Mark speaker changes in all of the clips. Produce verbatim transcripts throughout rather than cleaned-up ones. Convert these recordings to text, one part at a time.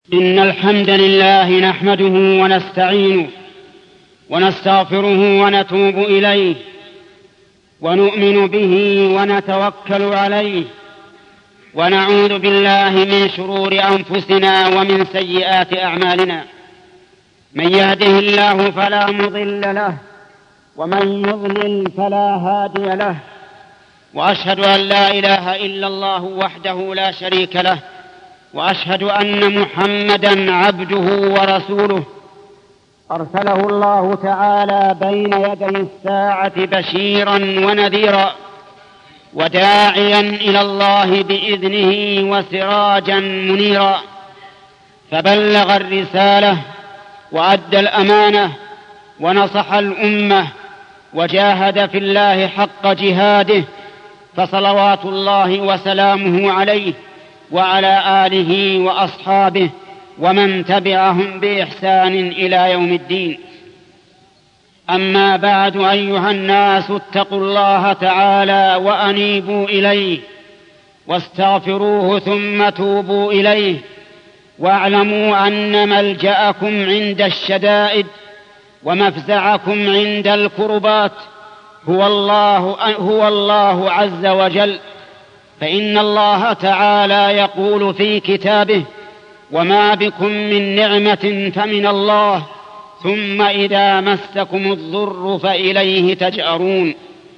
Speaker 1: إن الحمد لله نحمده ونستعينه ونستغفره ونتوب إليه ونؤمن به ونتوكل عليه ونعوذ بالله من شرور أنفسنا ومن سيئات أعمالنا. من يهده الله فلا مضل له ومن يضلل فلا هادي له، وأشهد أن لا إله إلا الله وحده لا شريك له، وأشهد أن محمدًا عبده ورسوله أرسله الله تعالى بين يدي الساعة بشيرًا ونذيرًا وداعيًا إلى الله بإذنه وسراجًا منيرًا، فبلغ الرسالة وأدى الأمانة ونصح الأمة وجاهد في الله حق جهاده، فصلوات الله وسلامه عليه وعلى آله وأصحابه ومن تبعهم بإحسان إلى يوم الدين. أما بعد، أيها الناس، اتقوا الله تعالى وأنيبوا إليه واستغفروه ثم توبوا إليه، واعلموا أن ملجأكم عند الشدائد ومفزعكم عند الكربات هو الله, هو الله عز وجل. فإن الله تعالى يقول في كتابه: وما بكم من نعمة فمن الله ثم إذا مسكم الضر فإليه تجأرون.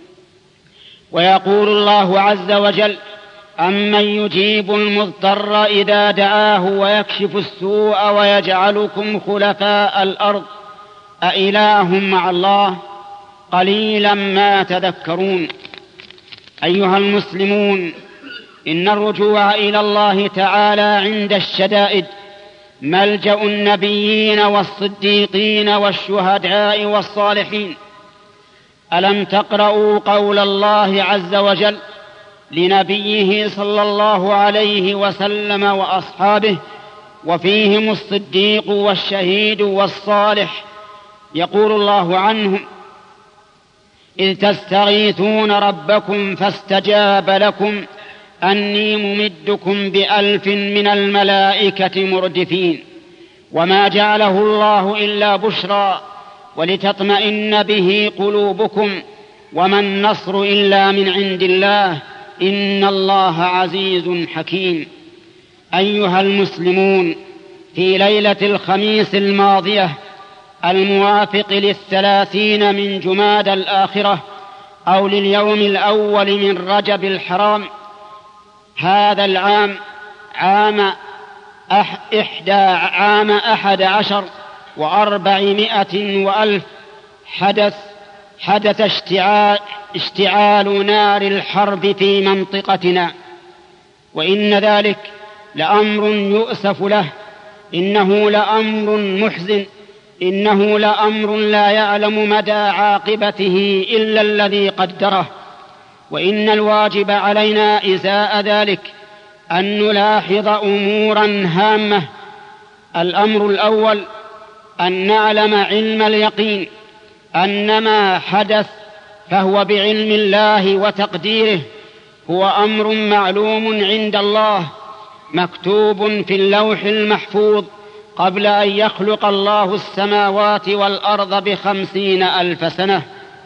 Speaker 1: ويقول الله عز وجل: أمن يجيب المضطر إذا دعاه ويكشف السوء ويجعلكم خلفاء الأرض أإله مع الله قليلا ما تذكرون. أيها المسلمون، إن الرجوع إلى الله تعالى عند الشدائد ملجأ النبيين والصديقين والشهداء والصالحين. ألم تقرأوا قول الله عز وجل لنبيه صلى الله عليه وسلم وأصحابه وفيهم الصديق والشهيد والصالح؟ يقول الله عنهم: إذ تستغيثون ربكم فاستجاب لكم أني ممدكم بألف من الملائكة مردفين. وما جعله الله إلا بشرى ولتطمئن به قلوبكم، وما النصر إلا من عند الله، إن الله عزيز حكيم. أيها المسلمون، في ليلة الخميس الماضية الموافق للثلاثين من جمادى الآخرة أو لليوم الأول من رجب الحرام هذا العام، عام أح إحدى عام أحد عشر وأربعمائة وألف، حدث حدث اشتعال, اشتعال نار الحرب في منطقتنا، وإن ذلك لأمر يؤسف له، إنه لأمر محزن، إنه لأمر لا يعلم مدى عاقبته إلا الذي قدره. وإن الواجب علينا إزاء ذلك أن نلاحظ أمورا هامة. الأمر الأول: أن نعلم علم اليقين أن ما حدث فهو بعلم الله وتقديره، هو أمر معلوم عند الله مكتوب في اللوح المحفوظ قبل أن يخلق الله السماوات والأرض بخمسين ألف سنة،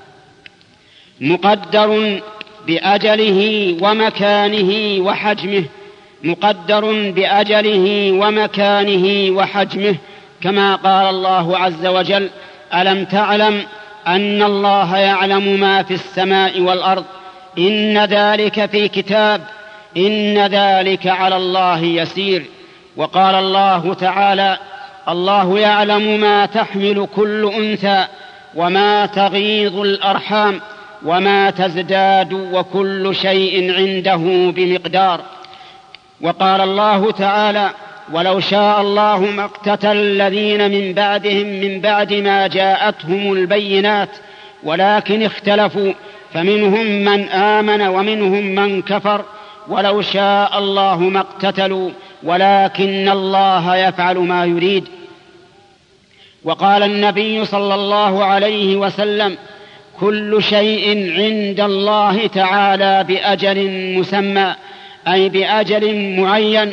Speaker 1: مقدر بأجله ومكانه وحجمه مقدر بأجله ومكانه وحجمه كما قال الله عز وجل: ألم تعلم أن الله يعلم ما في السماء والأرض إن ذلك في كتاب إن ذلك على الله يسير. وقال الله تعالى: الله يعلم ما تحمل كل أنثى وما تغيض الأرحام وما تزداد وكل شيء عنده بمقدار. وقال الله تعالى: ولو شاء الله ما اقتتل الذين من بعدهم من بعد ما جاءتهم البينات ولكن اختلفوا فمنهم من آمن ومنهم من كفر ولو شاء الله ما اقتتلوا ولكن الله يفعل ما يريد. وقال النبي صلى الله عليه وسلم: كل شيء عند الله تعالى بأجل مسمى، أي بأجل معين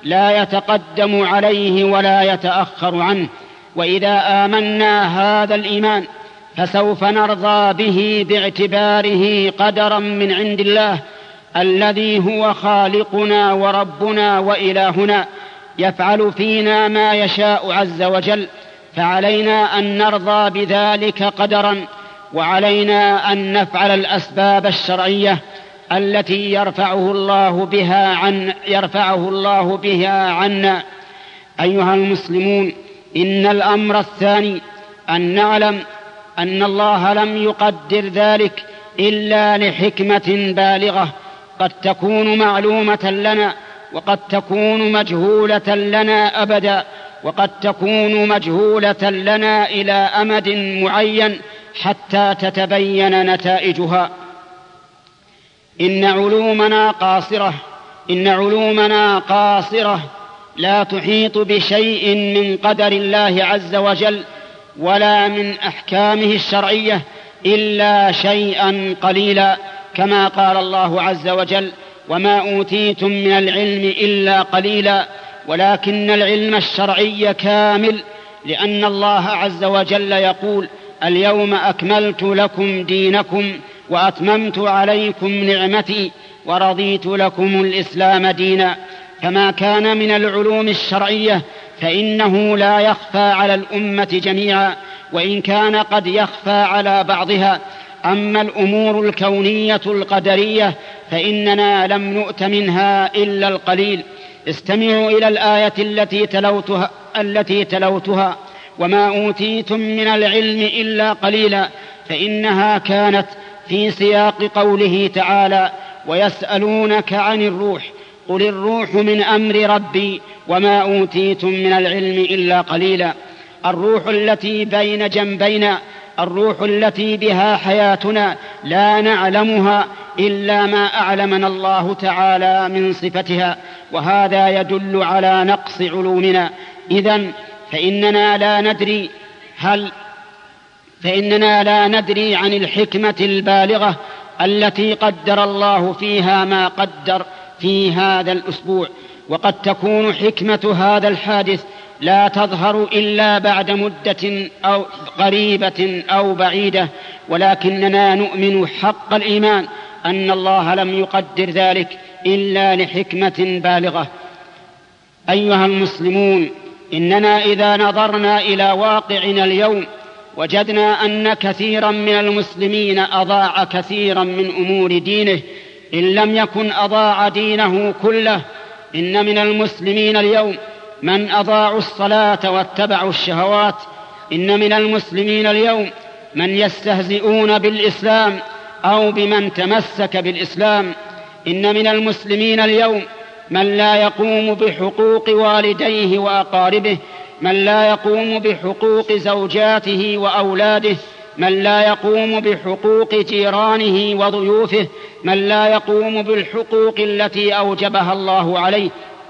Speaker 1: لا يتقدم عليه ولا يتأخر عنه. وإذا آمنا هذا الإيمان فسوف نرضى به باعتباره قدرا من عند الله الذي هو خالقنا وربنا وإلهنا يفعل فينا ما يشاء عز وجل، فعلينا أن نرضى بذلك قدرا، وعلينا أن نفعل الأسباب الشرعية التي يرفعه الله بها عن يرفعه الله بها عنا. أيها المسلمون، إن الأمر الثاني أن نعلم أن الله لم يقدر ذلك إلا لحكمة بالغة قد تكون معلومة لنا وقد تكون مجهولة لنا أبدا، وقد تكون مجهولة لنا إلى أمد معين حتى تتبين نتائجها. إن علومنا قاصرة إن علومنا قاصرة لا تحيط بشيء من قدر الله عز وجل ولا من أحكامه الشرعية إلا شيئا قليلا، كما قال الله عز وجل: وما أوتيتم من العلم إلا قليلا. ولكن العلم الشرعي كامل، لأن الله عز وجل يقول: اليوم أكملت لكم دينكم وأتممت عليكم نعمتي ورضيت لكم الإسلام دينا. فما كان من العلوم الشرعية فإنه لا يخفى على الأمة جميعا، وإن كان قد يخفى على بعضها. أما الأمور الكونية القدرية فإننا لم نؤت منها إلا القليل. استمعوا إلى الآية التي تلوتها, التي تلوتها وما أوتيتم من العلم إلا قليلا، فإنها كانت في سياق قوله تعالى: ويسألونك عن الروح قل الروح من أمر ربي وما أوتيتم من العلم إلا قليلا. الروح التي بين جنبينا، الروح التي بها حياتنا، لا نعلمها إلا ما أعلمنا الله تعالى من صفتها، وهذا يدل على نقص علومنا. إذن فإننا لا ندري هل فإننا لا ندري عن الحكمة البالغة التي قدر الله فيها ما قدر في هذا الأسبوع. وقد تكون حكمة هذا الحادث لا تظهر إلا بعد مدة أو قريبة أو بعيدة، ولكننا نؤمن حق الإيمان أن الله لم يقدر ذلك إلا لحكمة بالغة. أيها المسلمون، إننا إذا نظرنا إلى واقعنا اليوم وجدنا أن كثيرا من المسلمين أضاع كثيرا من أمور دينه، إن لم يكن أضاع دينه كله. إن من المسلمين اليوم من أضاعوا الصلاة واتبعوا الشهوات. إن من المسلمين اليوم من يستهزئون بالإسلام أو بمن تمسك بالإسلام. إن من المسلمين اليوم من لا يقوم بحقوق والديه وأقاربه، من لا يقوم بحقوق زوجاته وأولاده، من لا يقوم بحقوق جيرانه وضيوفه، من لا يقوم بالحقوق التي أوجبها الله عليه.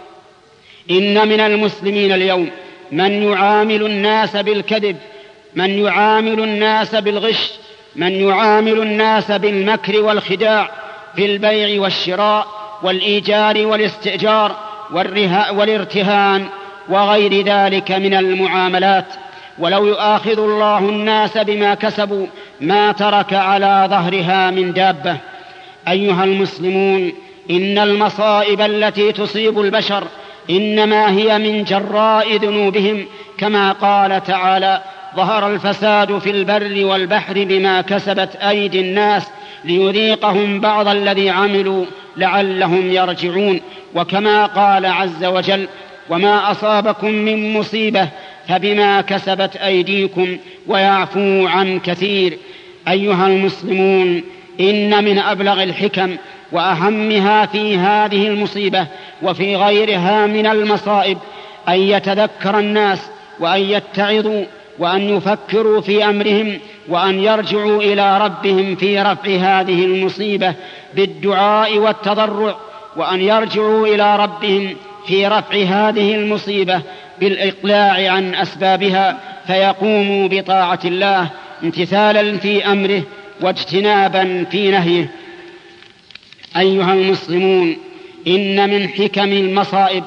Speaker 1: إن من المسلمين اليوم من يعامل الناس بالكذب، من يعامل الناس بالغش، من يعامل الناس بالمكر والخداع في البيع والشراء والإيجار والاستئجار والارتهان وغير ذلك من المعاملات. ولو يؤاخذ الله الناس بما كسبوا ما ترك على ظهرها من دابة. أيها المسلمون، إن المصائب التي تصيب البشر إنما هي من جراء ذنوبهم، كما قال تعالى: ظهر الفساد في البر والبحر بما كسبت أيدي الناس ليذيقهم بعض الذي عملوا لعلهم يرجعون. وكما قال عز وجل: وما أصابكم من مصيبة فبما كسبت أيديكم ويعفو عن كثير. أيها المسلمون، إن من أبلغ الحكم وأهمها في هذه المصيبة وفي غيرها من المصائب أن يتذكر الناس وأن يتعظوا وأن يفكروا في أمرهم وأن يرجعوا إلى ربهم في رفع هذه المصيبة بالدعاء والتضرع، وأن يرجعوا إلى ربهم في رفع هذه المصيبة بالإقلاع عن أسبابها، فيقوموا بطاعة الله امتثالا في أمره واجتنابا في نهيه. أيها المسلمون، إن من حكم المصائب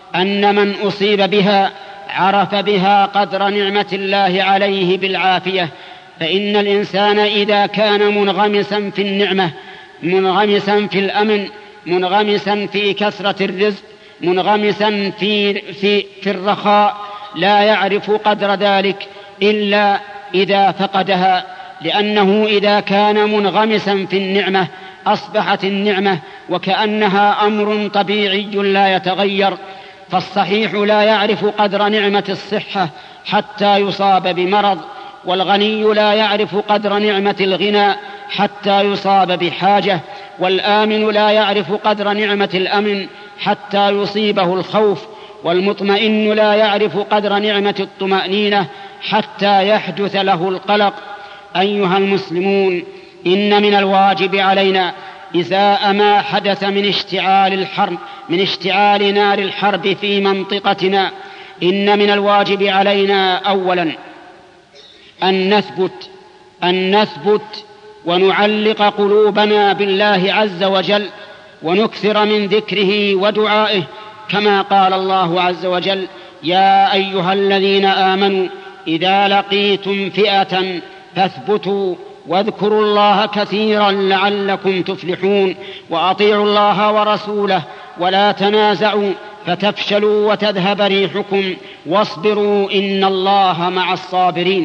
Speaker 1: أن من أصيب بها عرف بها قدر نعمة الله عليه بالعافية، فإن الإنسان إذا كان منغمسا في النعمة، منغمسا في الأمن، منغمسا في كثرة الرزق، منغمسا في, في, في الرخاء، لا يعرف قدر ذلك إلا إذا فقدها، لأنه إذا كان منغمسا في النعمة أصبحت النعمة وكأنها أمر طبيعي لا يتغير. فالصحيح لا يعرف قدر نعمة الصحة حتى يصاب بمرض، والغني لا يعرف قدر نعمة الغنى حتى يصاب بحاجة، والآمن لا يعرف قدر نعمة الأمن حتى يصيبه الخوف، والمطمئن لا يعرف قدر نعمة الطمأنينة حتى يحدث له القلق. أيها المسلمون، إن من الواجب علينا إزاء ما حدث من اشتعال الحرب من اشتعال نار الحرب في منطقتنا، إن من الواجب علينا أولا أن نثبت أن نثبت ونعلق قلوبنا بالله عز وجل، ونكثر من ذكره ودعائه، كما قال الله عز وجل: يا أيها الذين آمنوا إذا لقيتم فئة فاثبتوا واذكروا الله كثيرا لعلكم تفلحون، وأطيعوا الله ورسوله ولا تنازعوا فتفشلوا وتذهب ريحكم واصبروا إن الله مع الصابرين.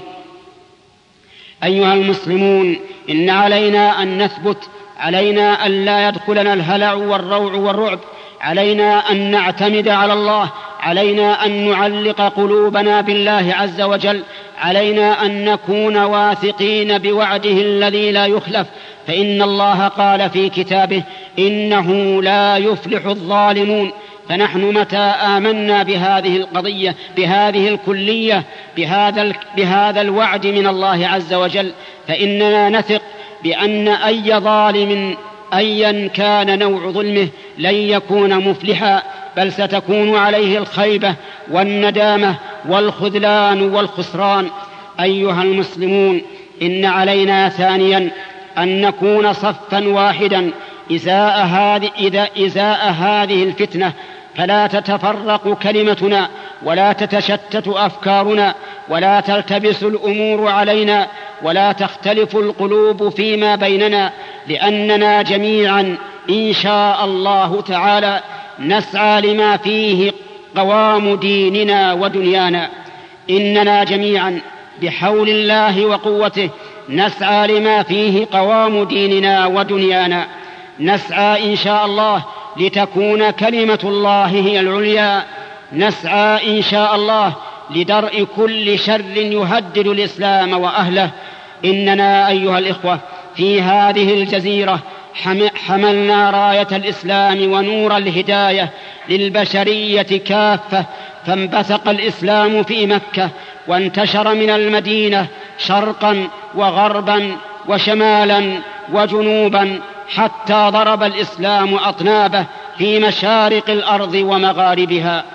Speaker 1: أيها المسلمون، إن علينا أن نثبت، علينا أن لا يدخلنا الهلع والروع والرعب، علينا أن نعتمد على الله، علينا أن نعلق قلوبنا بالله عز وجل، علينا أن نكون واثقين بوعده الذي لا يخلف، فإن الله قال في كتابه: إنه لا يفلح الظالمون. فنحن متى آمنا بهذه القضية، بهذه الكلية، بهذا, بهذا الوعد من الله عز وجل، فإننا نثق بأن أي ظالم أيا كان نوع ظلمه لن يكون مفلحا، بل ستكون عليه الخيبة والندامة والخذلان والخسران. أيها المسلمون، إن علينا ثانيا أن نكون صفا واحدا إزاء هذه, إذا إزاء هذه الفتنة، فلا تتفرق كلمتنا ولا تتشتت أفكارنا ولا تلتبس الأمور علينا ولا تختلف القلوب فيما بيننا، لأننا جميعا إن شاء الله تعالى نسعى لما فيه قوام ديننا ودنيانا. إننا جميعا بحول الله وقوته نسعى لما فيه قوام ديننا ودنيانا، نسعى إن شاء الله لتكون كلمة الله هي العليا، نسعى إن شاء الله لدرء كل شر يهدد الإسلام وأهله. إننا أيها الإخوة في هذه الجزيرة حملنا راية الإسلام ونور الهداية للبشرية كافة، فانبثق الإسلام في مكة وانتشر من المدينة شرقا وغربا وشمالا وجنوبا، حتى ضرب الإسلام أطنابه في مشارق الأرض ومغاربها.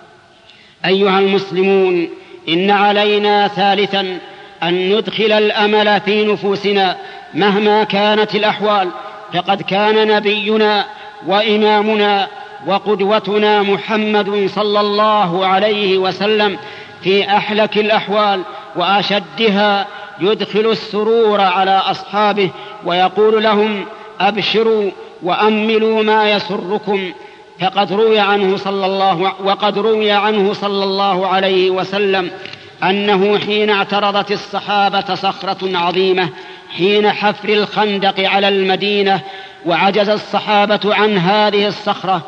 Speaker 1: أيها المسلمون، إن علينا ثالثا أن ندخل الأمل في نفوسنا مهما كانت الأحوال، فقد كان نبينا وإمامنا وقدوتنا محمد صلى الله عليه وسلم في أحلك الأحوال وأشدها يدخل السرور على أصحابه ويقول لهم: أبشروا وأملوا ما يسركم. فقد روي عنه صلى الله وقد روي عنه صلى الله عليه وسلم أنه حين اعترضت الصحابة صخرة عظيمة حين حفر الخندق على المدينة وعجز الصحابة عن هذه الصخرة،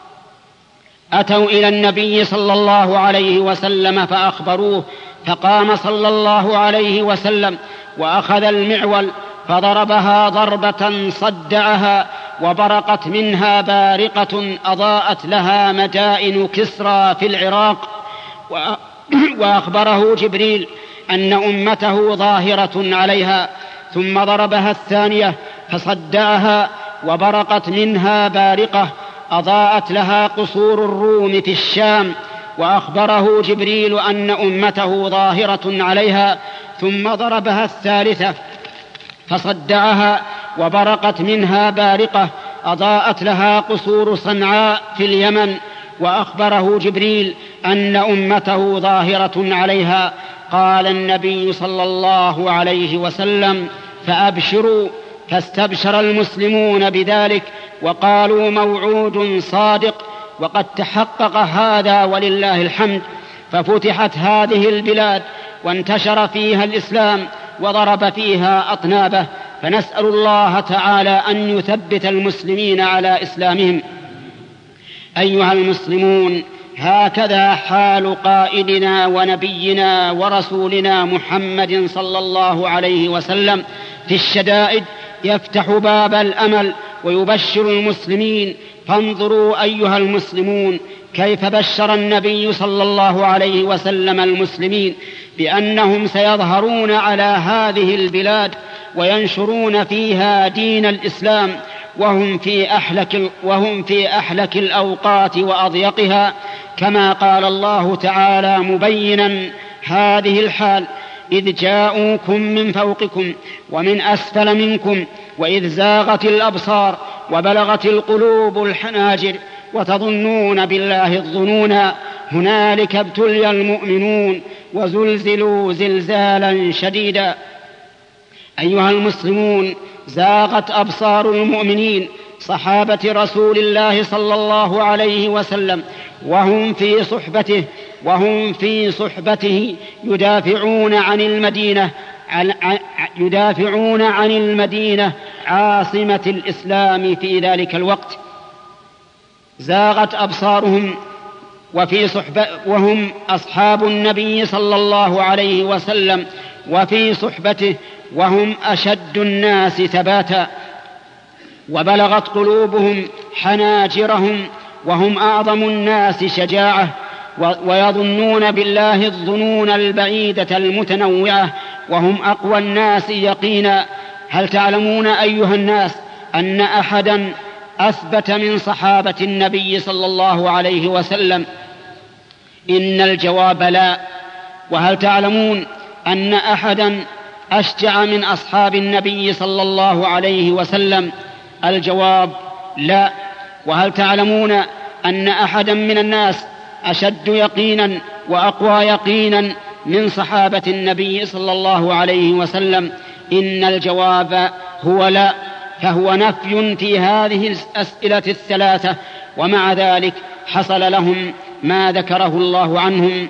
Speaker 1: أتوا إلى النبي صلى الله عليه وسلم فأخبروه، فقام صلى الله عليه وسلم وأخذ المعول فضربها ضربة صدعها وبرقت منها بارقة أضاءت لها مدائن كسرى في العراق. وأخبره جبريل أن أمته ظاهرة عليها، ثم ضربها الثانية فصدعها وبرقت منها بارقة أضاءت لها قصور الروم في الشام. وأخبره جبريل أن أمته ظاهرة عليها، ثم ضربها الثالثة فصدعها وبرقت منها بارقة أضاءت لها قصور صنعاء في اليمن. وأخبره جبريل أن أمته ظاهرة عليها. قال النبي صلى الله عليه وسلم: فأبشروا. فاستبشر المسلمون بذلك وقالوا: موعود صادق. وقد تحقق هذا ولله الحمد، ففتحت هذه البلاد وانتشر فيها الإسلام وضرب فيها أطنابه، فنسأل الله تعالى أن يثبت المسلمين على إسلامهم. أيها المسلمون، هكذا حال قائدنا ونبينا ورسولنا محمد صلى الله عليه وسلم في الشدائد، يفتح باب الأمل ويبشر المسلمين. فانظروا أيها المسلمون كيف بشر النبي صلى الله عليه وسلم المسلمين بأنهم سيظهرون على هذه البلاد وينشرون فيها دين الإسلام وهم في أحلك, وهم في أحلك الأوقات وأضيقها، كما قال الله تعالى مبينا هذه الحال: إذ جاءوكم من فوقكم ومن أسفل منكم وإذ زاغت الأبصار وبلغت القلوب الحناجر وتظنون بالله الظنونا هنالك ابتلي المؤمنون وزلزلوا زلزالا شديدا. أيها المسلمون، زاغت أبصار المؤمنين صحابة رسول الله صلى الله عليه وسلم وهم في صحبته وهم في صحبته يدافعون عن المدينة يدافعون عن المدينة عاصمة الإسلام في ذلك الوقت. زاغت أبصارهم وفي صحبة وهم أصحاب النبي صلى الله عليه وسلم وفي صحبته وهم أشد الناس ثباتا، وبلغت قلوبهم حناجرهم وهم أعظم الناس شجاعة، ويظنون بالله الظنون البعيدة المتنوعة وهم أقوى الناس يقينا. هل تعلمون أيها الناس أن أحدا أثبت من صحابة النبي صلى الله عليه وسلم؟ إن الجواب لا. وهل تعلمون أن أحدا أشجع من أصحاب النبي صلى الله عليه وسلم؟ الجواب لا. وهل تعلمون أن أحدا من الناس أشد يقينا وأقوى يقينا من صحابة النبي صلى الله عليه وسلم؟ إن الجواب هو لا. فهو نفي في هذه الأسئلة الثلاثة، ومع ذلك حصل لهم ما ذكره الله عنهم: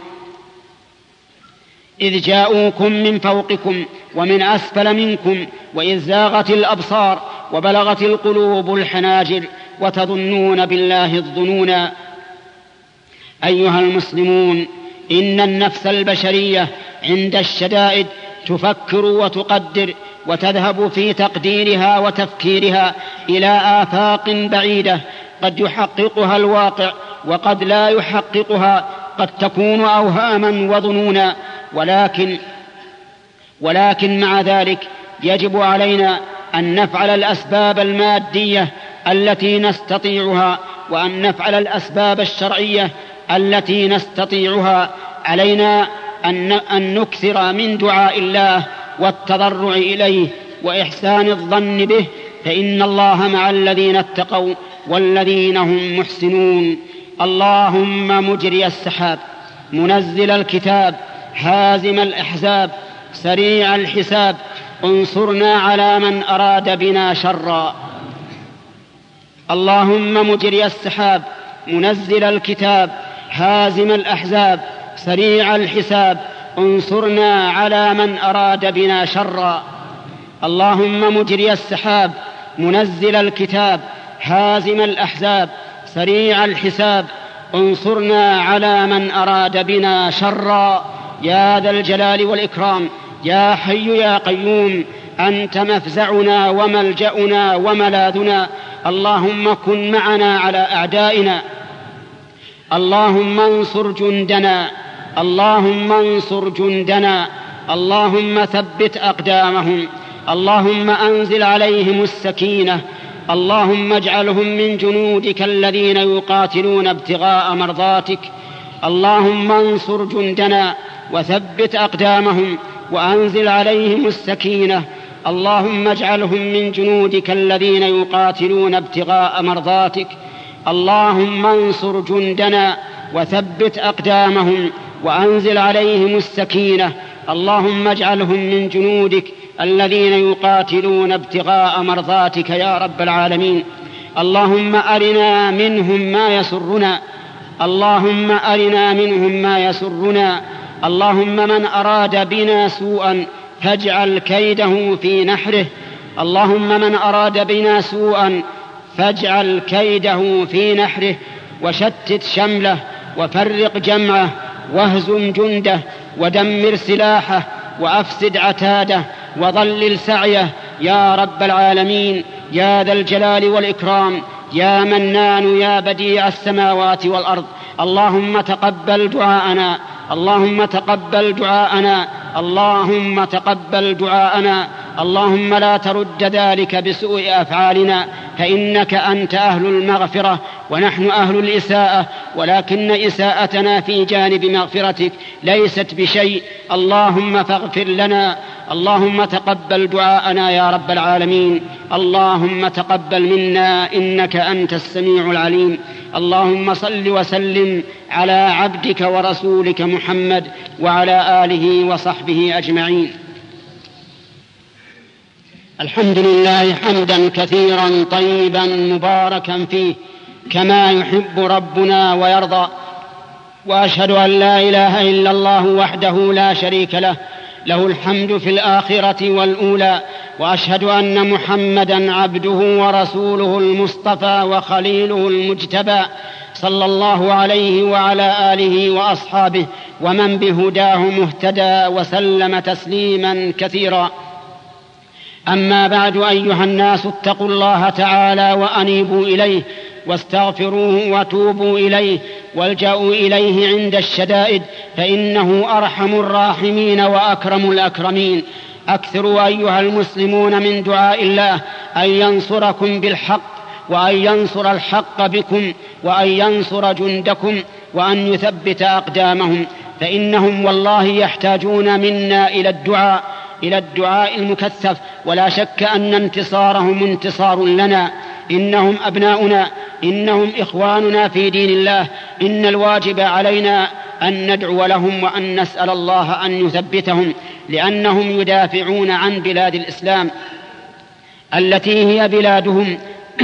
Speaker 1: إذ جاءوكم من فوقكم ومن أسفل منكم وإذ زاغت الأبصار وبلغت القلوب الحناجر وتظنون بالله الظنونا. أيها المسلمون، إن النفس البشرية عند الشدائد تفكر وتقدر وتذهب في تقديرها وتفكيرها إلى آفاق بعيدة قد يحققها الواقع وقد لا يحققها، قد تكون أوهاما وظنونا، ولكن ولكن مع ذلك يجب علينا أن نفعل الأسباب المادية التي نستطيعها وأن نفعل الأسباب الشرعية التي نستطيعها. علينا أن نكثر من دعاء الله والتضرع إليه وإحسان الظن به، فإن الله مع الذين اتقوا والذين هم محسنون. اللهم مجري السحاب، منزل الكتاب، هازم الأحزاب، سريع الحساب، انصرنا على من أراد بنا شرا. اللهم مجري السحاب، منزل الكتاب، هازم الأحزاب، سريع الحساب، انصرنا على من أراد بنا شرا. اللهم مجري السحاب، منزل الكتاب، هازم الأحزاب، سريع الحساب، انصرنا على من أراد بنا شرا. يا ذا الجلال والإكرام، يا حي يا قيوم، أنت مفزعنا وملجأنا وملاذنا. اللهم كن معنا على أعدائنا، اللهم انصر جندنا، اللهم انصر جندنا، اللهم ثبت أقدامهم، اللهم أنزل عليهم السكينة، اللهم اجعلهم من جنودك الذين يقاتلون ابتغاء مرضاتك. اللهم انصر جندنا وثبت أقدامهم وأنزل عليهم السكينة، اللهم اجعلهم من جنودك الذين يقاتلون ابتغاء مرضاتك. اللهم انصر جندنا وثبت أقدامهم وأنزل عليهم السكينة. اللهم اجعلهم من جنودك الذين يقاتلون ابتغاء مرضاتك يا رب العالمين. اللهم أرنا منهم ما يسرنا اللهم أرنا منهم ما يسرنا اللهم من أراد بنا سوءا فاجعل كيده في نحره اللهم من أراد بنا سوءا فاجعل كيده في نحره وشتت شمله وفرق جمعه واهزم جنده ودمر سلاحه وأفسد عتاده وضلل سعيه يا رب العالمين يا ذا الجلال والإكرام يا منان يا بديع السماوات والأرض. اللهم تقبل دعاءنا اللهم تقبل دعاءنا اللهم تقبل دعاءنا اللهم لا ترد ذلك بسوء أفعالنا فإنك أنت أهل المغفرة ونحن أهل الإساءة، ولكن إساءتنا في جانب مغفرتك ليست بشيء. اللهم فاغفر لنا اللهم تقبل دعاءنا يا رب العالمين. اللهم تقبل منا إنك أنت السميع العليم. اللهم صل وسلم على عبدك ورسولك محمد وعلى آله وصحبه أجمعين. الحمد لله حمدا كثيرا طيبا مباركا فيه كما يحب ربنا ويرضى، وأشهد أن لا إله إلا الله وحده لا شريك له له الحمد في الآخرة والأولى، وأشهد أن محمدا عبده ورسوله المصطفى وخليله المجتبى صلى الله عليه وعلى آله وأصحابه ومن بهداه مهتدى وسلم تسليما كثيرا. أما بعد، أيها الناس اتقوا الله تعالى وأنيبوا إليه واستغفروه وتوبوا إليه والجأوا إليه عند الشدائد، فإنه أرحم الراحمين وأكرم الأكرمين. أكثروا أيها المسلمون من دعاء الله أن ينصركم بالحق، وأن ينصر الحق بكم، وأن ينصر جندكم، وأن يثبت أقدامهم، فإنهم والله يحتاجون منا إلى الدعاء إلى الدعاء المكثف، ولا شك أن انتصارهم انتصار لنا. إنهم أبناؤنا، إنهم إخواننا في دين الله. إن الواجب علينا أن ندعو لهم وأن نسأل الله أن يثبتهم، لأنهم يدافعون عن بلاد الإسلام التي هي بلادهم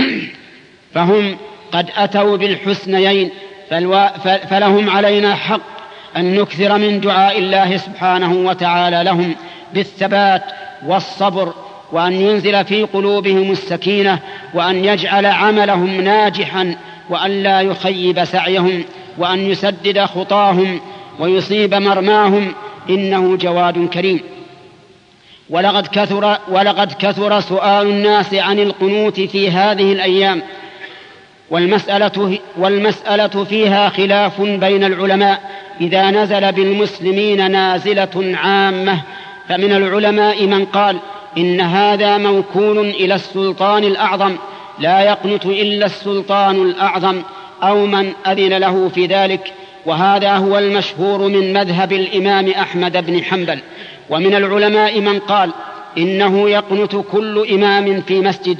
Speaker 1: فهم قد أتوا بالحسنيين، فلهم علينا حق أن نكثر من دعاء الله سبحانه وتعالى لهم بالثبات والصبر، وأن ينزل في قلوبهم السكينة، وأن يجعل عملهم ناجحا، وأن لا يخيب سعيهم، وأن يسدد خطاهم ويصيب مرماهم، إنه جواد كريم. ولقد كثر, ولقد كثر سؤال الناس عن القنوت في هذه الأيام، والمسألة, والمسألة فيها خلاف بين العلماء إذا نزل بالمسلمين نازلة عامة. فمن العلماء من قال إن هذا موكول إلى السلطان الأعظم، لا يقنت إلا السلطان الأعظم أو من أذن له في ذلك، وهذا هو المشهور من مذهب الإمام أحمد بن حنبل. ومن العلماء من قال إنه يقنت كل إمام في مسجد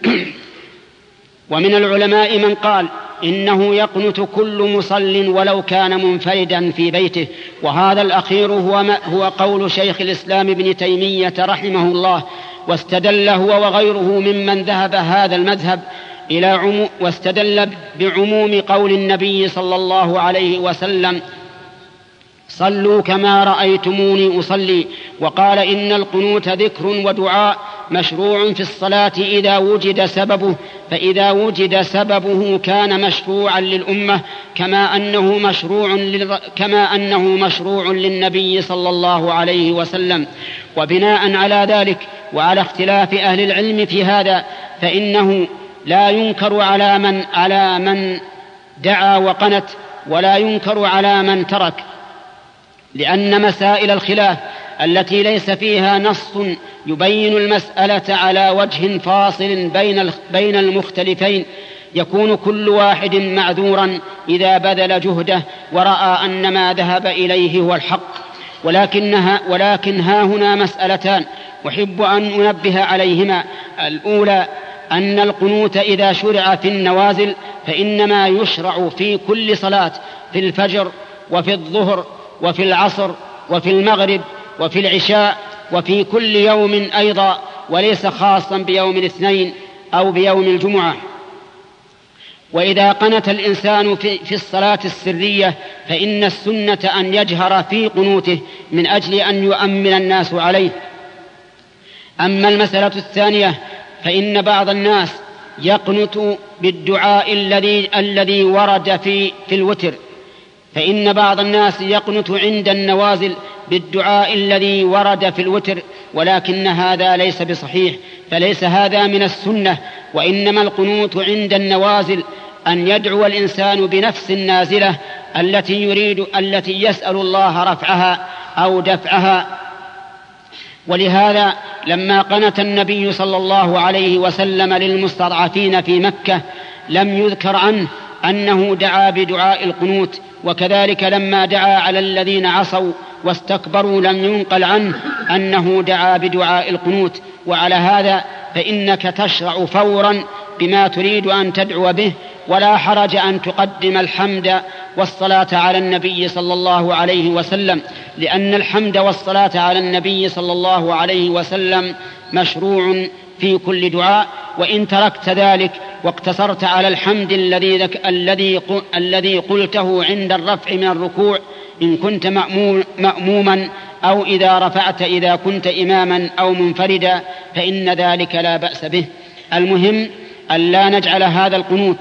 Speaker 1: ومن العلماء من قال إنه يقنت كل مصل ولو كان منفردا في بيته، وهذا الأخير هو, هو قول شيخ الإسلام ابن تيمية رحمه الله، واستدل هو وغيره ممن ذهب هذا المذهب إلى عمو واستدل بعموم قول النبي صلى الله عليه وسلم صلوا كما رأيتموني أصلي، وقال إن القنوت ذكر ودعاء مشروع في الصلاة إذا وجد سببه، فإذا وجد سببه كان مشروعا للأمة كما أنه مشروع, لل... كما أنه مشروع للنبي صلى الله عليه وسلم. وبناء على ذلك وعلى اختلاف أهل العلم في هذا، فإنه لا ينكر على من, على من دعا وقنت، ولا ينكر على من ترك، لأن مسائل الخلاف التي ليس فيها نص يبين المسألة على وجه فاصل بين المختلفين يكون كل واحد معذورا إذا بذل جهده ورأى أن ما ذهب إليه هو الحق. ولكنها ولكن ها هنا مسألتان أحب أن أنبه عليهما. الأولى أن القنوت إذا شرع في النوازل فإنما يشرع في كل صلاة، في الفجر وفي الظهر وفي العصر وفي المغرب وفي العشاء وفي كل يوم أيضا، وليس خاصا بيوم الاثنين أو بيوم الجمعة. وإذا قنت الإنسان في الصلاة السرية فإن السنة أن يجهر في قنوته من أجل أن يؤمن الناس عليه. أما المسألة الثانية فإن بعض الناس يقنت بالدعاء الذي الذي ورد في في الوتر، فإن بعض الناس يقنت عند النوازل بالدعاء الذي ورد في الوتر، ولكن هذا ليس بصحيح، فليس هذا من السنة، وإنما القنوت عند النوازل أن يدعو الإنسان بنفس النازلة التي يريد التي يسأل الله رفعها أو دفعها. ولهذا لما قنت النبي صلى الله عليه وسلم للمستضعفين في مكة لم يذكر عنه أنه دعا بدعاء القنوت، وكذلك لما دعا على الذين عصوا واستكبروا لم ينقل عنه أنه دعا بدعاء القنوت. وعلى هذا فإنك تشرع فورا بما تريد أن تدعو به، ولا حرج أن تقدم الحمد والصلاة على النبي صلى الله عليه وسلم، لأن الحمد والصلاة على النبي صلى الله عليه وسلم مشروع في كل دعاء. وإن تركت ذلك واقتصرت على الحمد الذي الذي الذي قلته عند الرفع من الركوع إن كنت مأموما أو إذا رفعت إذا كنت إماما أو منفردا فإن ذلك لا بأس به. المهم ألا نجعل هذا القنوت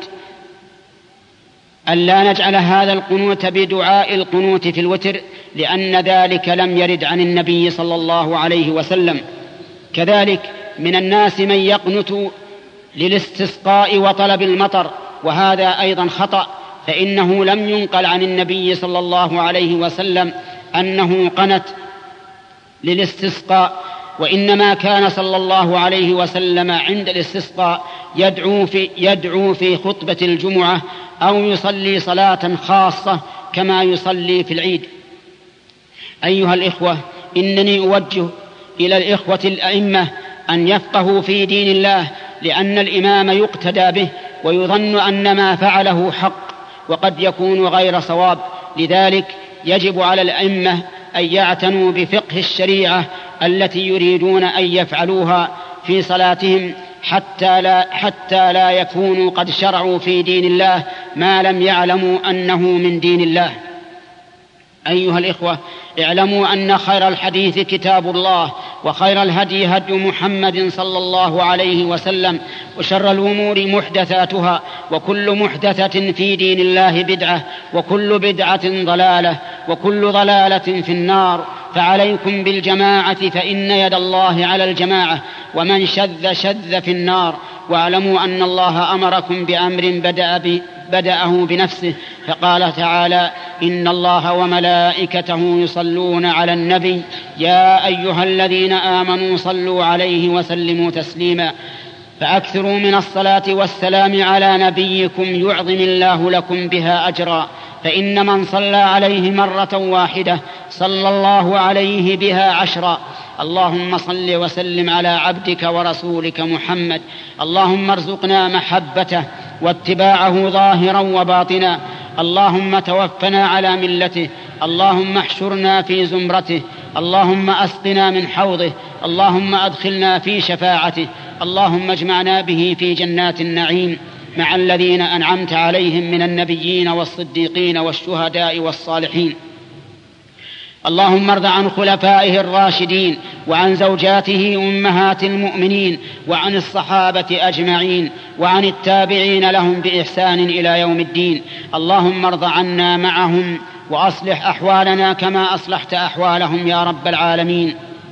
Speaker 1: ألا نجعل هذا القنوت بدعاء القنوت في الوتر، لأن ذلك لم يرد عن النبي صلى الله عليه وسلم. كذلك من الناس من يقنت للاستسقاء وطلب المطر، وهذا أيضا خطأ، فإنه لم ينقل عن النبي صلى الله عليه وسلم أنه قنت للاستسقاء، وإنما كان صلى الله عليه وسلم عند الاستسقاء يدعو في, يدعو في خطبة الجمعة أو يصلي صلاة خاصة كما يصلي في العيد. أيها الإخوة، إنني أوجه إلى الإخوة الأئمة أن يفقهوا في دين الله، لأن الإمام يقتدى به ويظن أن ما فعله حق وقد يكون غير صواب. لذلك يجب على الأئمة أن يعتنوا بفقه الشريعة التي يريدون أن يفعلوها في صلاتهم حتى لا, حتى لا يكونوا قد شرعوا في دين الله ما لم يعلموا أنه من دين الله. أيها الإخوة، اعلموا أن خير الحديث كتاب الله، وخير الهدي هدي محمد صلى الله عليه وسلم، وشر الأمور محدثاتها، وكل محدثة في دين الله بدعة، وكل بدعة ضلالة، وكل ضلالة في النار. فعليكم بالجماعة فإن يد الله على الجماعة، ومن شذ شذ في النار. واعلموا أن الله أمركم بأمر بدأ ب... بدأه بنفسه، فقال تعالى: إن الله وملائكته يصلون على النبي يا أيها الذين آمنوا صلوا عليه وسلموا تسليما. فأكثروا من الصلاة والسلام على نبيكم يعظم الله لكم بها أجرا، فإن من صلى عليه مرة واحدة صلى الله عليه بها عشرا. اللهم صل وسلم على عبدك ورسولك محمد. اللهم ارزقنا محبته واتباعه ظاهرا وباطنا. اللهم توفنا على ملته. اللهم احشرنا في زمرته. اللهم أسقنا من حوضه. اللهم أدخلنا في شفاعته. اللهم اجمعنا به في جنات النعيم مع الذين أنعمت عليهم من النبيين والصديقين والشهداء والصالحين. اللهم ارض عن خلفائه الراشدين وعن زوجاته أمهات المؤمنين وعن الصحابة أجمعين وعن التابعين لهم بإحسان إلى يوم الدين. اللهم ارض عنا معهم وأصلح أحوالنا كما أصلحت أحوالهم يا رب العالمين.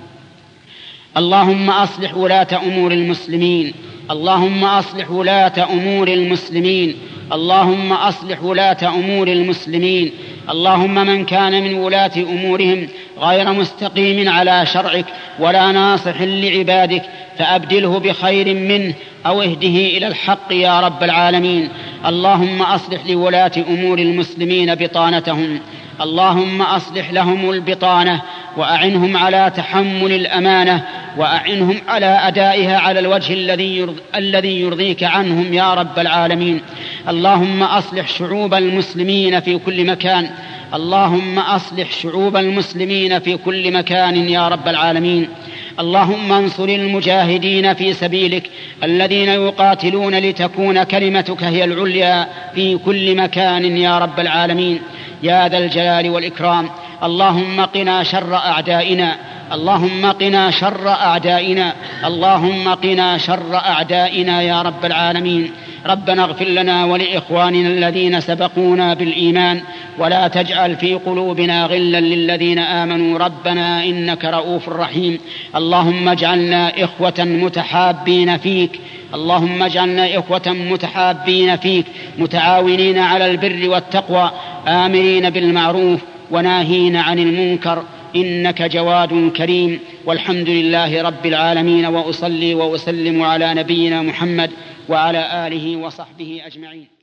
Speaker 1: اللهم أصلح ولاة أمور المسلمين. اللهم أصلح ولاة أمور المسلمين. اللهم أصلح ولاة أمور المسلمين. اللهم من كان من ولاة أمورهم غير مستقيم على شرعك ولا ناصح لعبادك فأبدله بخير منه أو اهده إلى الحق يا رب العالمين. اللهم أصلح لولاة أمور المسلمين بطانتهم. اللهم أصلح لهم البطانة وأعنهم على تحمل الأمانة، وأعنهم على أدائها على الوجه الذي يرضيك عنهم يا رب العالمين. اللهم أصلح شعوب المسلمين في كل مكان، اللهم أصلح شعوب المسلمين في كل مكان يا رب العالمين. اللهم انصر المجاهدين في سبيلك الذين يقاتلون لتكون كلمتك هي العليا في كل مكان يا رب العالمين يا ذا الجلال والإكرام. اللهم قنا شر أعدائنا، اللهم قنا شر أعدائنا، اللهم قنا شر أعدائنا يا رب العالمين. ربنا اغفر لنا ولإخواننا الذين سبقونا بالإيمان، ولا تجعل في قلوبنا غلا للذين آمنوا ربنا إنك رؤوف رحيم. اللهم اجعلنا إخوة متحابين فيك، اللهم اجعلنا إخوة متحابين فيك، متعاونين على البر والتقوى، آمرين بالمعروف وناهين عن المنكر، إنك جواد كريم. والحمد لله رب العالمين، وأصلي وأسلم على نبينا محمد وعلى آله وصحبه أجمعين.